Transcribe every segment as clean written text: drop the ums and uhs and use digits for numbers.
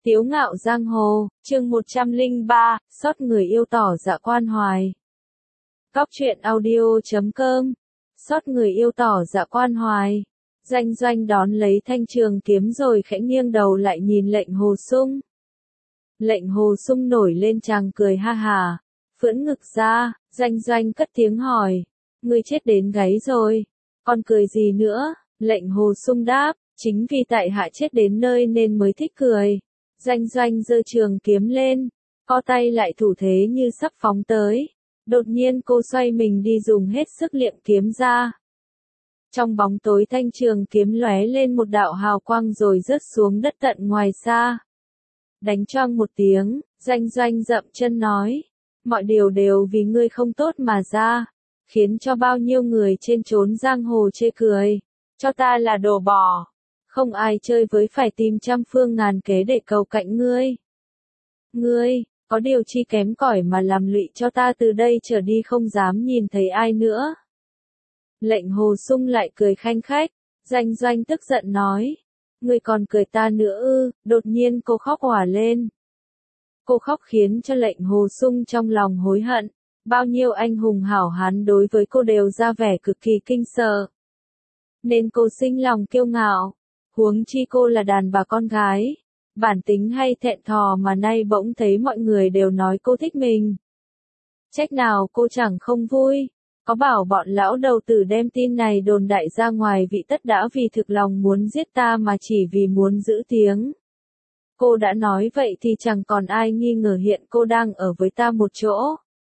Tiếu ngạo giang hồ, chương 103, xót người yêu tỏ dạ quan hoài. Cóc truyện audio.com. Xót người yêu tỏ dạ quan hoài. Doanh Doanh đón lấy thanh trường kiếm rồi khẽ nghiêng đầu lại nhìn lệnh Hồ Sung. Lệnh Hồ Sung nổi lên chàng cười ha hà, phưỡn ngực ra, Doanh Doanh cất tiếng hỏi, ngươi chết đến gáy rồi, còn cười gì nữa? Lệnh Hồ Sung đáp, chính vì tại hạ chết đến nơi nên mới thích cười. Doanh Doanh giơ trường kiếm lên, co tay lại thủ thế như sắp phóng tới. Đột nhiên cô xoay mình đi dùng hết sức liệm kiếm ra. Trong bóng tối thanh trường kiếm lóe lên một đạo hào quang rồi rớt xuống đất tận ngoài xa. Đánh choang một tiếng, Doanh Doanh dậm chân nói, mọi điều đều vì ngươi không tốt mà ra, khiến cho bao nhiêu người trên chốn giang hồ chê cười, cho ta là đồ bò. Không ai chơi với phải tìm trăm phương ngàn kế để cầu cạnh ngươi. Ngươi, có điều chi kém cỏi mà làm lụy cho ta từ đây trở đi không dám nhìn thấy ai nữa. Lệnh Hồ Sung lại cười khanh khách, Doanh Doanh tức giận nói, ngươi còn cười ta nữa ư? Đột nhiên cô khóc òa lên. Cô khóc khiến cho lệnh Hồ Sung trong lòng hối hận, bao nhiêu anh hùng hảo hán đối với cô đều ra vẻ cực kỳ kinh sợ. Nên cô sinh lòng kiêu ngạo. Huống chi cô là đàn bà con gái, bản tính hay thẹn thò mà nay bỗng thấy mọi người đều nói cô thích mình. Trách nào cô chẳng không vui, có bảo bọn lão đầu tử đem tin này đồn đại ra ngoài vị tất đã vì thực lòng muốn giết ta mà chỉ vì muốn giữ tiếng. Cô đã nói vậy thì chẳng còn ai nghi ngờ hiện cô đang ở với ta một chỗ.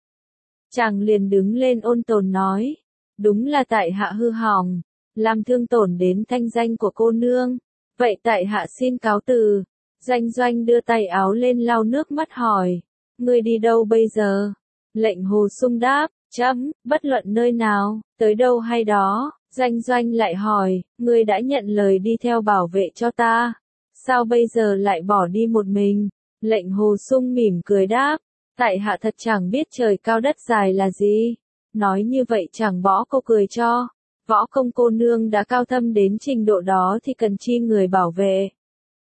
Chàng liền đứng lên ôn tồn nói, đúng là tại hạ hư hỏng, làm thương tổn đến thanh danh của cô nương, vậy tại hạ xin cáo từ. Doanh Doanh đưa tay áo lên lau nước mắt hỏi, ngươi đi đâu bây giờ? Lệnh Hồ Sung đáp, chấm, bất luận nơi nào, tới đâu hay đó. Doanh Doanh lại hỏi, ngươi đã nhận lời đi theo bảo vệ cho ta, sao bây giờ lại bỏ đi một mình? Lệnh Hồ Sung mỉm cười đáp, tại hạ thật chẳng biết trời cao đất dài là gì. Nói như vậy chẳng bỏ cô cười cho. Võ công cô nương đã cao thâm đến trình độ đó thì cần chi người bảo vệ.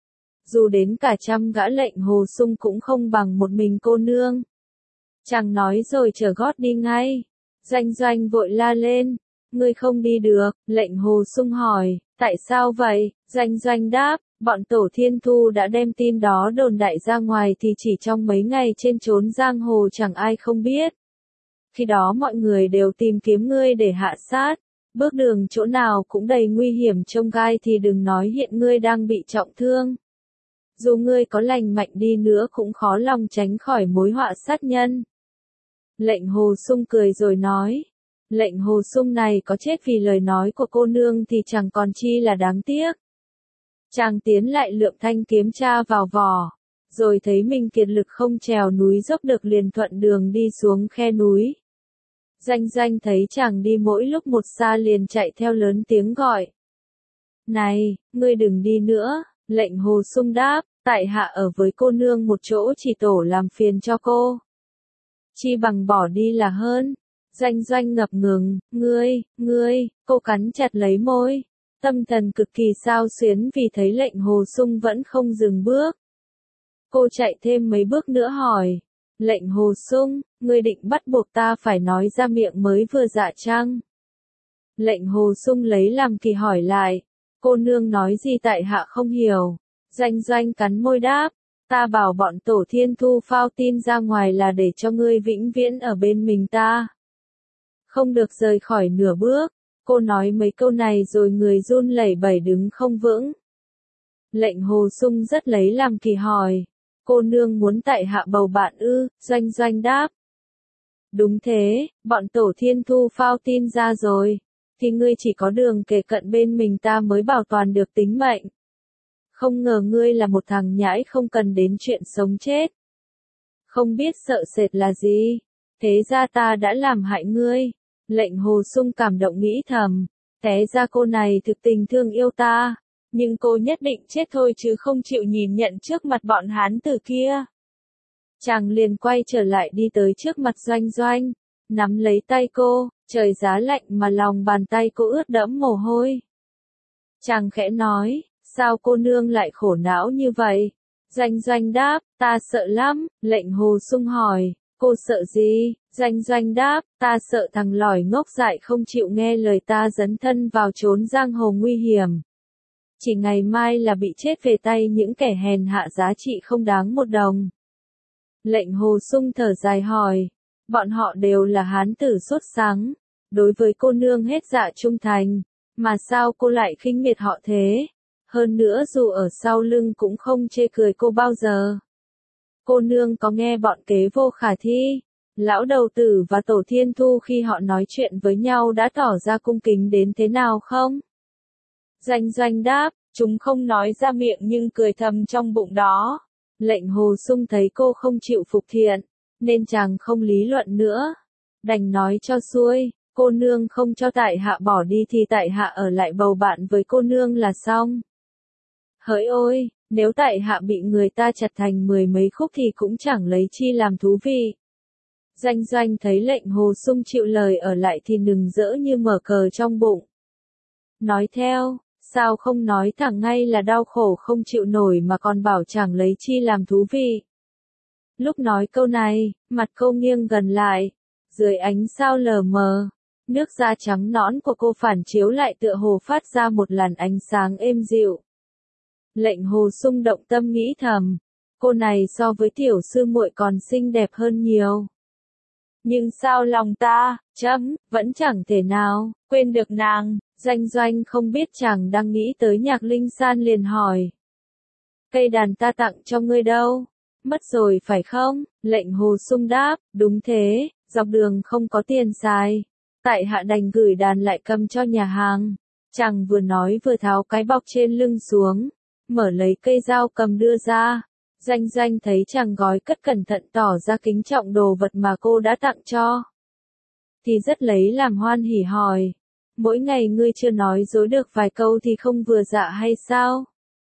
Dù đến cả trăm gã lệnh Hồ Sung cũng không bằng một mình cô nương. Chàng nói rồi trở gót đi ngay. Doanh Doanh vội la lên, ngươi không đi được. Lệnh Hồ Sung hỏi, tại sao vậy? Doanh Doanh đáp, bọn Tổ Thiên Thu đã đem tin đó đồn đại ra ngoài thì chỉ trong mấy ngày trên chốn giang hồ chẳng ai không biết. Khi đó mọi người đều tìm kiếm ngươi để hạ sát. Bước đường chỗ nào cũng đầy nguy hiểm chông gai thì đừng nói hiện ngươi đang bị trọng thương. Dù ngươi có lành mạnh đi nữa cũng khó lòng tránh khỏi mối họa sát nhân. Lệnh Hồ Sung cười rồi nói, lệnh Hồ Sung này có chết vì lời nói của cô nương thì chẳng còn chi là đáng tiếc. Chàng tiến lại lượm thanh kiếm tra vào vỏ, rồi thấy mình kiệt lực không trèo núi dốc được liền thuận đường đi xuống khe núi. Doanh Doanh thấy chàng đi mỗi lúc một xa liền chạy theo lớn tiếng gọi. Này, ngươi đừng đi nữa. Lệnh Hồ Sung đáp, tại hạ ở với cô nương một chỗ chỉ tổ làm phiền cho cô. Chi bằng bỏ đi là hơn. Doanh Doanh ngập ngừng, ngươi, cô cắn chặt lấy môi. Tâm thần cực kỳ xao xuyến vì thấy lệnh Hồ Sung vẫn không dừng bước. Cô chạy thêm mấy bước nữa hỏi. Lệnh Hồ Sung, ngươi định bắt buộc ta phải nói ra miệng mới vừa dạ chăng? Lệnh Hồ Sung lấy làm kỳ hỏi lại, cô nương nói gì tại hạ không hiểu. Doanh Doanh cắn môi đáp, ta bảo bọn Tổ Thiên Thu phao tin ra ngoài là để cho ngươi vĩnh viễn ở bên mình ta. Không được rời khỏi nửa bước. Cô nói mấy câu này rồi người run lẩy bẩy đứng không vững. Lệnh Hồ Sung rất lấy làm kỳ hỏi. Cô nương muốn tại hạ bầu bạn ư? Doanh Doanh đáp. Đúng thế, bọn Tổ Thiên Thu phao tin ra rồi. Thì ngươi chỉ có đường kề cận bên mình ta mới bảo toàn được tính mệnh. Không ngờ ngươi là một thằng nhãi không cần đến chuyện sống chết. Không biết sợ sệt là gì. Thế ra ta đã làm hại ngươi. Lệnh Hồ Sung cảm động nghĩ thầm. Té ra cô này thực tình thương yêu ta. Nhưng cô nhất định chết thôi chứ không chịu nhìn nhận trước mặt bọn hán tử kia. Chàng liền quay trở lại đi tới trước mặt Doanh Doanh, nắm lấy tay cô, trời giá lạnh mà lòng bàn tay cô ướt đẫm mồ hôi. Chàng khẽ nói, sao cô nương lại khổ não như vậy? Doanh Doanh đáp, ta sợ lắm. Lệnh Hồ Sung hỏi, cô sợ gì? Doanh Doanh đáp, ta sợ thằng lỏi ngốc dại không chịu nghe lời ta dấn thân vào chốn giang hồ nguy hiểm. Chỉ ngày mai là bị chết về tay những kẻ hèn hạ giá trị không đáng một đồng. Lệnh Hồ Sung thở dài hỏi, bọn họ đều là hán tử sốt sắng, đối với cô nương hết dạ trung thành, mà sao cô lại khinh miệt họ thế? Hơn nữa dù ở sau lưng cũng không chê cười cô bao giờ. Cô nương có nghe bọn kế vô khả thi, lão đầu tử và tổ thiên thu khi họ nói chuyện với nhau đã tỏ ra cung kính đến thế nào không? Doanh Doanh đáp, chúng không nói ra miệng nhưng cười thầm trong bụng đó. Lệnh Hồ Sung thấy cô không chịu phục thiện, nên chàng không lý luận nữa. Đành nói cho xuôi, cô nương không cho tại hạ bỏ đi thì tại hạ ở lại bầu bạn với cô nương là xong. Hỡi ôi, nếu tại hạ bị người ta chặt thành 10 mấy khúc thì cũng chẳng lấy chi làm thú vị. Doanh Doanh thấy lệnh Hồ Sung chịu lời ở lại thì nừng rỡ như mở cờ trong bụng. Nói theo, sao không nói thẳng ngay là đau khổ không chịu nổi mà còn bảo chẳng lấy chi làm thú vị. Lúc nói câu này, mặt cô nghiêng gần lại, dưới ánh sao lờ mờ, nước da trắng nõn của cô phản chiếu lại tựa hồ phát ra một làn ánh sáng êm dịu. Lệnh Hồ Sung động tâm nghĩ thầm, cô này so với tiểu sư muội còn xinh đẹp hơn nhiều. Nhưng sao lòng ta, vẫn chẳng thể nào, quên được nàng. Doanh Doanh không biết chàng đang nghĩ tới Nhạc Linh San liền hỏi. Cây đàn ta tặng cho ngươi đâu? Mất rồi phải không? Lệnh Hồ Sung đáp, đúng thế, dọc đường không có tiền xài. Tại hạ đành gửi đàn lại cầm cho nhà hàng. Chàng vừa nói vừa tháo cái bọc trên lưng xuống, mở lấy cây dao cầm đưa ra. Doanh Doanh thấy chàng gói cất cẩn thận tỏ ra kính trọng đồ vật mà cô đã tặng cho. Thì rất lấy làm hoan hỉ hỏi. Mỗi ngày ngươi chưa nói dối được vài câu thì không vừa dạ hay sao?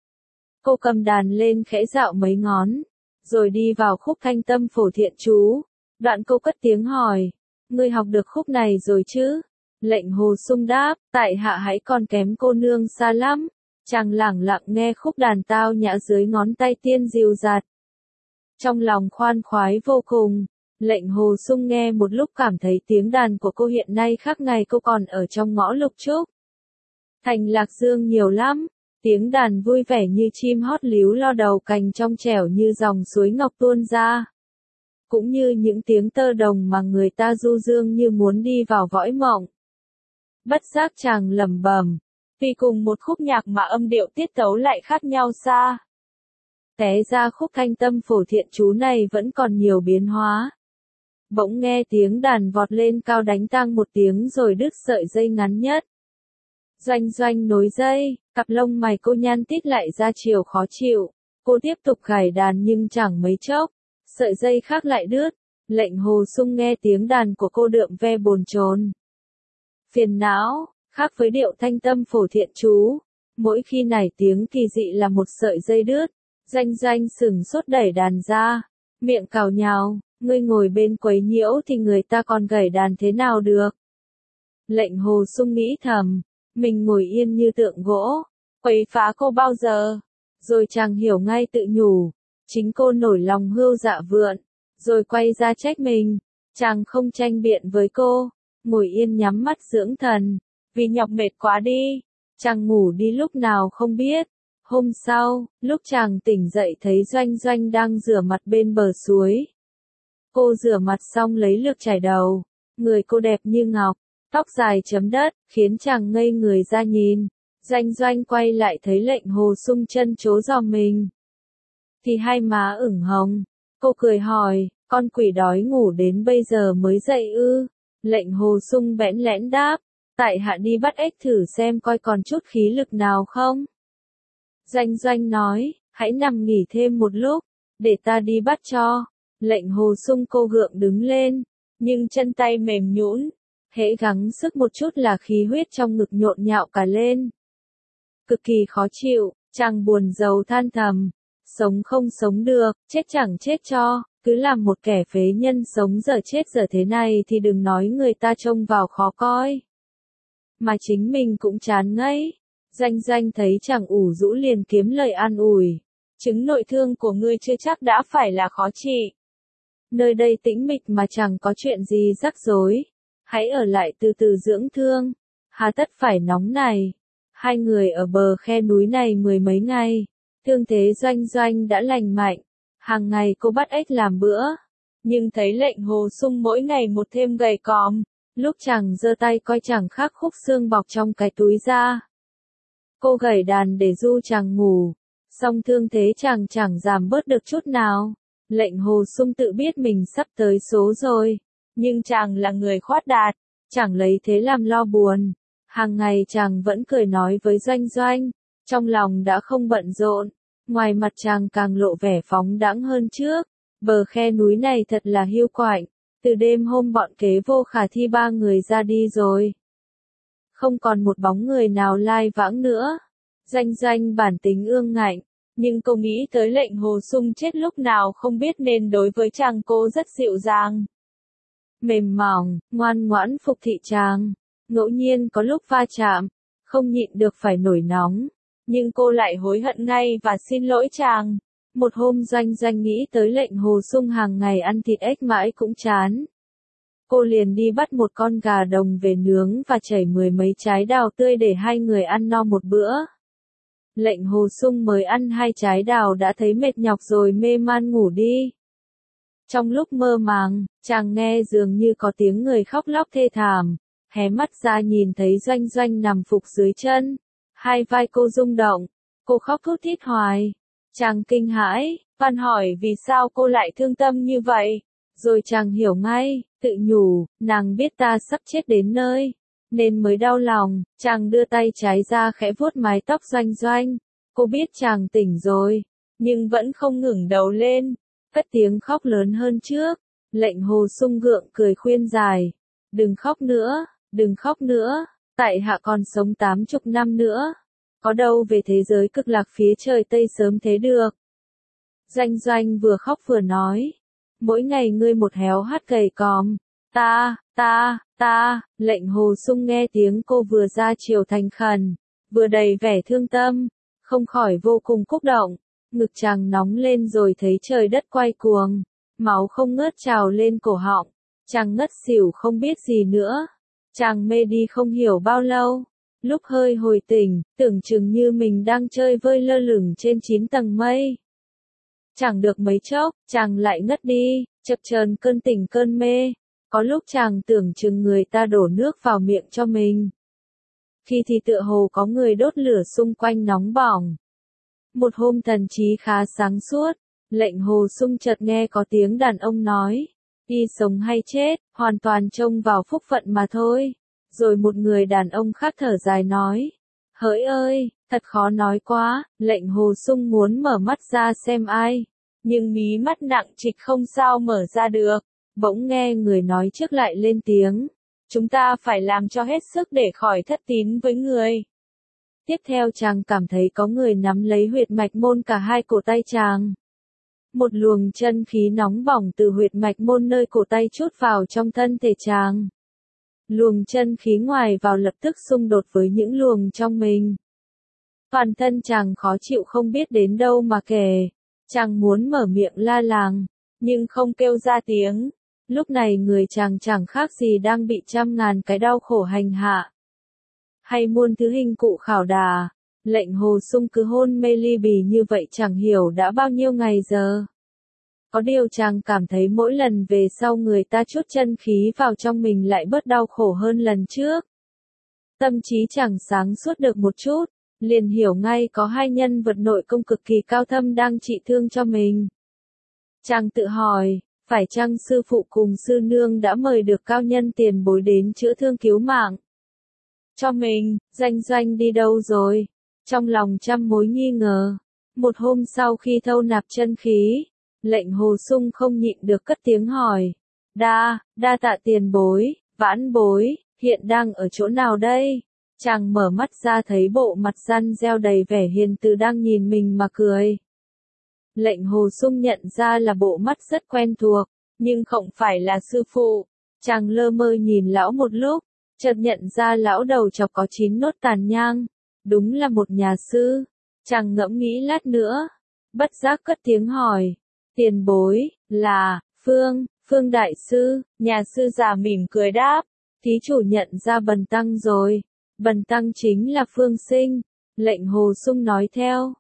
Cô cầm đàn lên khẽ dạo mấy ngón, rồi đi vào khúc Thanh Tâm Phổ Thiện Chú. Đoạn cô cất tiếng hỏi, ngươi học được khúc này rồi chứ? Lệnh Hồ Sung đáp, tại hạ hãy còn kém cô nương xa lắm. Chàng lẳng lặng nghe khúc đàn tao nhã dưới ngón tay tiên dịu dạt. Trong lòng khoan khoái vô cùng. Lệnh Hồ Sung nghe một lúc cảm thấy tiếng đàn của cô hiện nay khác ngày cô còn ở trong ngõ Lục Trúc. Thành Lạc Dương nhiều lắm, tiếng đàn vui vẻ như chim hót líu lo đầu cành trong trẻo như dòng suối ngọc tuôn ra. Cũng như những tiếng tơ đồng mà người ta du dương như muốn đi vào cõi mộng. Bất giác chàng lẩm bẩm, vì cùng một khúc nhạc mà âm điệu tiết tấu lại khác nhau xa. Té ra khúc Thanh Tâm Phổ Thiện Chú này vẫn còn nhiều biến hóa. Bỗng nghe tiếng đàn vọt lên cao đánh tang một tiếng rồi đứt sợi dây ngắn nhất. Doanh Doanh nối dây, cặp lông mày cô nhăn tít lại ra chiều khó chịu. Cô tiếp tục gảy đàn nhưng chẳng mấy chốc, sợi dây khác lại đứt. Lệnh Hồ Sung nghe tiếng đàn của cô đượm ve bồn chồn. Phiền não, khác với điệu Thanh Tâm Phổ Thiện Chú. Mỗi khi nảy tiếng kỳ dị là một sợi dây đứt. Doanh Doanh sừng sốt đẩy đàn ra, miệng cào nhào. Ngươi ngồi bên quấy nhiễu thì người ta còn gảy đàn thế nào được? Lệnh Hồ Sung nghĩ thầm, mình ngồi yên như tượng gỗ, quấy phá cô bao giờ? Rồi chàng hiểu ngay tự nhủ, chính cô nổi lòng hươu dạ vượn, rồi quay ra trách mình. Chàng không tranh biện với cô, ngồi yên nhắm mắt dưỡng thần, vì nhọc mệt quá đi. Chàng ngủ đi lúc nào không biết. Hôm sau, lúc chàng tỉnh dậy thấy Doanh Doanh đang rửa mặt bên bờ suối. Cô rửa mặt xong lấy lược chải đầu, người cô đẹp như ngọc, tóc dài chấm đất, khiến chàng ngây người ra nhìn. Doanh Doanh quay lại thấy Lệnh Hồ Sung chân chố giòm mình. Thì hai má ửng hồng, cô cười hỏi, con quỷ đói ngủ đến bây giờ mới dậy ư? Lệnh Hồ Sung bẽn lẽn đáp, tại hạ đi bắt ếch thử xem coi còn chút khí lực nào không. Doanh Doanh nói, hãy nằm nghỉ thêm một lúc, để ta đi bắt cho. Lệnh Hồ Sung cô gượng đứng lên, nhưng chân tay mềm nhũn, hễ gắng sức một chút là khí huyết trong ngực nhộn nhạo cả lên. Cực kỳ khó chịu, chàng buồn rầu than thầm, sống không sống được, chết chẳng chết cho, cứ làm một kẻ phế nhân sống giờ chết giờ thế này thì đừng nói người ta trông vào khó coi. Mà chính mình cũng chán ngấy. Doanh Doanh thấy chàng ủ rũ liền kiếm lời an ủi. chứng nội thương của ngươi chưa chắc đã phải là khó trị. Nơi đây tĩnh mịch mà chẳng có chuyện gì rắc rối. Hãy ở lại từ từ dưỡng thương. Hà tất phải nóng này. Hai người ở bờ khe núi này mười mấy ngày. Thương thế Doanh Doanh đã lành mạnh. Hàng ngày cô bắt ếch làm bữa. Nhưng thấy Lệnh Hồ Sung mỗi ngày một thêm gầy còm. Lúc chàng giơ tay coi chẳng khác khúc xương bọc trong cái túi ra. Cô gảy đàn để du chàng ngủ. Song thương thế chàng chẳng giảm bớt được chút nào. Lệnh Hồ Sung tự biết mình sắp tới số rồi. Nhưng chàng là người khoát đạt. Chẳng lấy thế làm lo buồn. Hàng ngày chàng vẫn cười nói với Doanh Doanh. Trong lòng đã không bận rộn. Ngoài mặt chàng càng lộ vẻ phóng đãng hơn trước. Bờ khe núi này thật là hiu quạnh. Từ đêm hôm bọn kế vô khả thi ba người ra đi rồi. Không còn một bóng người nào lai vãng nữa. Doanh Doanh bản tính ương ngạnh. Nhưng cô nghĩ tới Lệnh Hồ Sung chết lúc nào không biết nên đối với chàng cô rất dịu dàng. Mềm mỏng, ngoan ngoãn phục thị chàng. Ngẫu nhiên có lúc va chạm. Không nhịn được phải nổi nóng. Nhưng cô lại hối hận ngay và xin lỗi chàng. Một hôm Doanh Doanh nghĩ tới Lệnh Hồ Sung hàng ngày ăn thịt ếch mãi cũng chán. Cô liền đi bắt một con gà đồng về nướng và chảy mười mấy trái đào tươi để hai người ăn no một bữa. Lệnh Hồ Sung mới ăn 2 trái đào đã thấy mệt nhọc rồi mê man ngủ đi. Trong lúc mơ màng, chàng nghe dường như có tiếng người khóc lóc thê thảm. Hé mắt ra nhìn thấy Doanh Doanh nằm phục dưới chân. Hai vai cô rung động. Cô khóc thút thít hoài. Chàng kinh hãi, van hỏi vì sao cô lại thương tâm như vậy. Rồi chàng hiểu ngay, tự nhủ, nàng biết ta sắp chết đến nơi. Nên mới đau lòng, chàng đưa tay trái ra khẽ vuốt mái tóc Doanh Doanh. Cô biết chàng tỉnh rồi, nhưng vẫn không ngẩng đầu lên. Cất tiếng khóc lớn hơn trước. Lệnh Hồ Sung gượng cười khuyên giải. Đừng khóc nữa, đừng khóc nữa. Tại hạ còn sống 80 năm nữa. Có đâu về thế giới cực lạc phía trời Tây sớm thế được. Doanh Doanh vừa khóc vừa nói. Mỗi ngày ngươi một héo hắt gầy còm. Ta, Lệnh Hồ Sung nghe tiếng cô vừa ra chiều thành khẩn, vừa đầy vẻ thương tâm, không khỏi vô cùng xúc động. Ngực chàng nóng lên rồi thấy trời đất quay cuồng, máu không ngớt trào lên cổ họng, chàng ngất xỉu không biết gì nữa. Chàng mê đi không hiểu bao lâu, lúc hơi hồi tỉnh, tưởng chừng như mình đang chơi vơi lơ lửng trên 9 tầng mây. Chẳng được mấy chốc, chàng lại ngất đi, chập chờn cơn tỉnh cơn mê. Có lúc chàng tưởng chừng người ta đổ nước vào miệng cho mình. Khi thì tựa hồ có người đốt lửa xung quanh nóng bỏng. Một hôm thần trí khá sáng suốt, Lệnh Hồ Sung chợt nghe có tiếng đàn ông nói. Y sống hay chết, hoàn toàn trông vào phúc phận mà thôi. Rồi một người đàn ông khác thở dài nói. Hỡi ơi, thật khó nói quá. Lệnh Hồ Sung muốn mở mắt ra xem ai. Nhưng mí mắt nặng trịch không sao mở ra được. Bỗng nghe người nói trước lại lên tiếng. Chúng ta phải làm cho hết sức để khỏi thất tín với người. Tiếp theo chàng cảm thấy có người nắm lấy huyệt mạch môn cả hai cổ tay chàng. Một luồng chân khí nóng bỏng từ huyệt mạch môn nơi cổ tay trút vào trong thân thể chàng. Luồng chân khí ngoài vào lập tức xung đột với những luồng trong mình. Toàn thân chàng khó chịu không biết đến đâu mà kể. Chàng muốn mở miệng la làng, nhưng không kêu ra tiếng. Lúc này người chàng chẳng khác gì đang bị trăm ngàn cái đau khổ hành hạ. Hay muôn thứ hình cụ khảo đà. Lệnh Hồ Sung cứ hôn mê ly bì như vậy chẳng hiểu đã bao nhiêu ngày giờ. Có điều chàng cảm thấy mỗi lần về sau người ta chút chân khí vào trong mình lại bớt đau khổ hơn lần trước. Tâm trí chàng sáng suốt được một chút, liền hiểu ngay có hai nhân vật nội công cực kỳ cao thâm đang trị thương cho mình. Chàng tự hỏi, phải chăng sư phụ cùng sư nương đã mời được cao nhân tiền bối đến chữa thương cứu mạng cho mình? Doanh Doanh đi đâu rồi? Trong lòng trăm mối nghi ngờ. Một hôm sau khi thâu nạp chân khí, Lệnh Hồ Sung không nhịn được cất tiếng hỏi. Đa tạ tiền bối, vãn bối, hiện đang ở chỗ nào đây? Chàng mở mắt ra thấy bộ mặt răn reo đầy vẻ hiền từ đang nhìn mình mà cười. Lệnh Hồ Sung nhận ra là bộ mắt rất quen thuộc, nhưng không phải là sư phụ. Chàng lơ mơ nhìn lão một lúc, chợt nhận ra lão đầu chọc có 9 nốt tàn nhang. Đúng là một nhà sư. Chàng ngẫm nghĩ lát nữa. bất giác cất tiếng hỏi. Tiền bối, là, Phương Đại Sư, nhà sư già mỉm cười đáp. Thí chủ nhận ra Bần Tăng rồi. Bần Tăng chính là Phương Sinh. Lệnh Hồ Sung nói theo.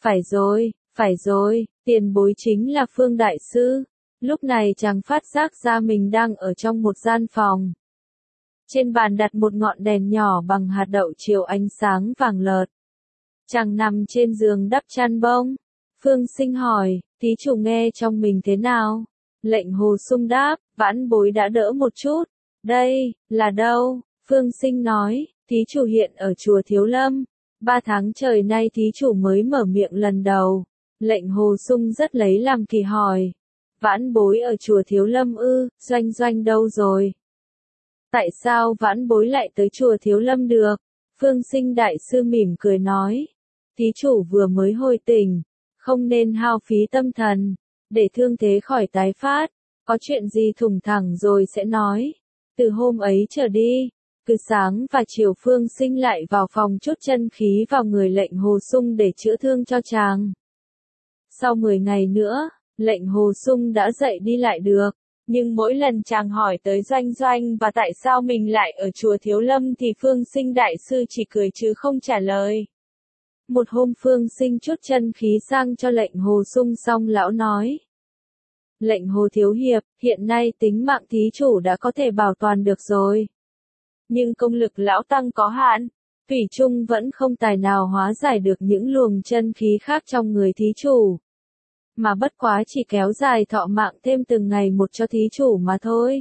Phải rồi, tiền bối chính là Phương Đại Sư. Lúc này chàng phát giác ra mình đang ở trong một gian phòng. Trên bàn đặt một ngọn đèn nhỏ bằng hạt đậu chiếu ánh sáng vàng lợt. Chàng nằm trên giường đắp chăn bông. Phương Sinh hỏi, thí chủ nghe trong mình thế nào? Lệnh Hồ Sung đáp, vãn bối đã đỡ một chút. Đây, là đâu? Phương Sinh nói, thí chủ hiện ở chùa Thiếu Lâm. 3 tháng trời nay thí chủ mới mở miệng lần đầu. Lệnh Hồ Sung rất lấy làm kỳ hỏi. Vãn bối ở chùa Thiếu Lâm ư, Doanh đâu rồi? Tại sao vãn bối lại tới chùa Thiếu Lâm được? Phương Sinh Đại Sư mỉm cười nói. Thí chủ vừa mới hồi tỉnh, không nên hao phí tâm thần, để thương thế khỏi tái phát. Có chuyện gì thủng thẳng rồi sẽ nói. Từ hôm ấy trở đi, cứ sáng và chiều Phương Sinh lại vào phòng chốt chân khí vào người lệnh Hồ Sung để chữa thương cho chàng. Sau 10 ngày nữa, lệnh Hồ Sung đã dậy đi lại được. Nhưng mỗi lần chàng hỏi tới Doanh và tại sao mình lại ở chùa Thiếu Lâm thì Phương Sinh Đại Sư chỉ cười chứ không trả lời. Một hôm Phương Sinh chốt chân khí sang cho lệnh Hồ Sung xong lão nói. Lệnh Hồ Thiếu Hiệp, hiện nay tính mạng thí chủ đã có thể bảo toàn được rồi. Nhưng công lực lão tăng có hạn, thủy chung vẫn không tài nào hóa giải được những luồng chân khí khác trong người thí chủ. Mà bất quá chỉ kéo dài thọ mạng thêm từng ngày một cho thí chủ mà thôi.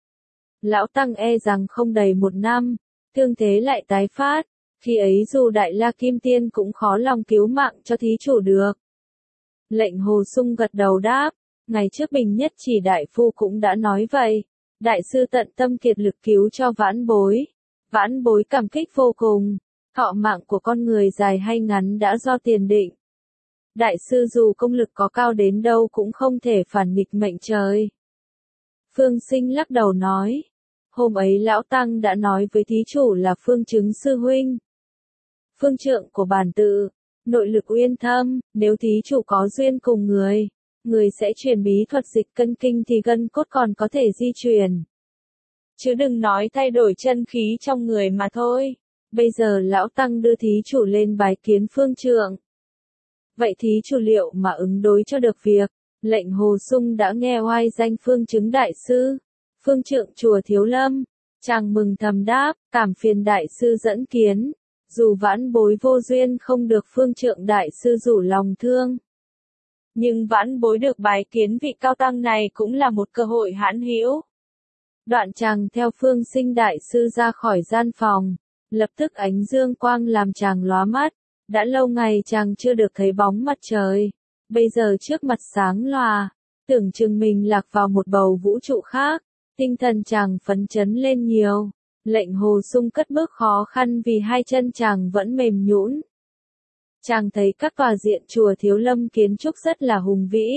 Lão tăng e rằng không đầy 1 năm, thương thế lại tái phát, khi ấy dù Đại La Kim Tiên cũng khó lòng cứu mạng cho thí chủ được. Lệnh Hồ Sung gật đầu đáp, ngày trước Bình Nhất Chỉ đại phu cũng đã nói vậy. Đại sư tận tâm kiệt lực cứu cho vãn bối. Vãn bối cảm kích vô cùng. Thọ mạng của con người dài hay ngắn đã do tiền định. Đại sư dù công lực có cao đến đâu cũng không thể phản nghịch mệnh trời. Phương Sinh lắc đầu nói. Hôm ấy lão tăng đã nói với thí chủ là Phương Chứng sư huynh. Phương trượng của bản tự, nội lực uyên thâm, nếu thí chủ có duyên cùng người sẽ truyền bí thuật dịch cân kinh thì gân cốt còn có thể di chuyển. Chứ đừng nói thay đổi chân khí trong người mà thôi. Bây giờ lão tăng đưa thí chủ lên bái kiến Phương trượng. Vậy thí chủ liệu mà ứng đối cho được việc? Lệnh Hồ Sung đã nghe oai danh Phương Chứng Đại Sư, Phương trượng chùa Thiếu Lâm. Chàng mừng thầm đáp, cảm phiền Đại Sư dẫn kiến. Dù vãn bối vô duyên không được Phương trượng Đại Sư rủ lòng thương. Nhưng vãn bối được bái kiến vị cao tăng này cũng là một cơ hội hãn hữu. Đoạn chàng theo Phương Sinh Đại Sư ra khỏi gian phòng. Lập tức ánh dương quang làm chàng lóa mắt. Đã lâu ngày chàng chưa được thấy bóng mặt trời. Bây giờ trước mặt sáng lòa. Tưởng chừng mình lạc vào một bầu vũ trụ khác. Tinh thần chàng phấn chấn lên nhiều. Lệnh Hồ Sung cất bước khó khăn vì hai chân chàng vẫn mềm nhũn. Chàng thấy các tòa diện chùa Thiếu Lâm kiến trúc rất là hùng vĩ.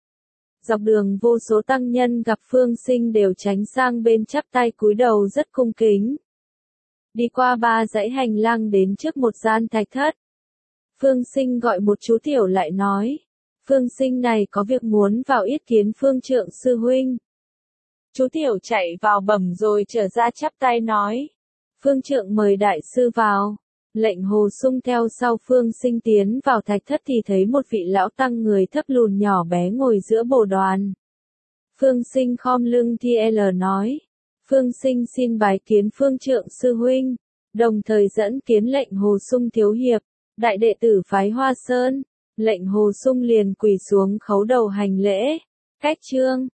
Dọc đường vô số tăng nhân gặp Phương Sinh đều tránh sang bên chắp tay cúi đầu rất cung kính. Đi qua 3 dãy hành lang đến trước một gian thạch thất. Phương Sinh gọi một chú tiểu lại nói. Phương Sinh này có việc muốn vào yết kiến Phương trượng sư huynh. Chú tiểu chạy vào bẩm rồi trở ra chắp tay nói. Phương trượng mời Đại Sư vào. Lệnh Hồ Sung theo sau Phương Sinh tiến vào thạch thất thì thấy một vị lão tăng người thấp lùn nhỏ bé ngồi giữa bồ đoàn. Phương Sinh khom lưng TL nói. Phương Sinh xin bái kiến Phương trượng sư huynh. Đồng thời dẫn kiến lệnh Hồ Sung thiếu hiệp, đại đệ tử phái Hoa Sơn. Lệnh Hồ Sung liền quỳ xuống khấu đầu hành lễ. Cách trương.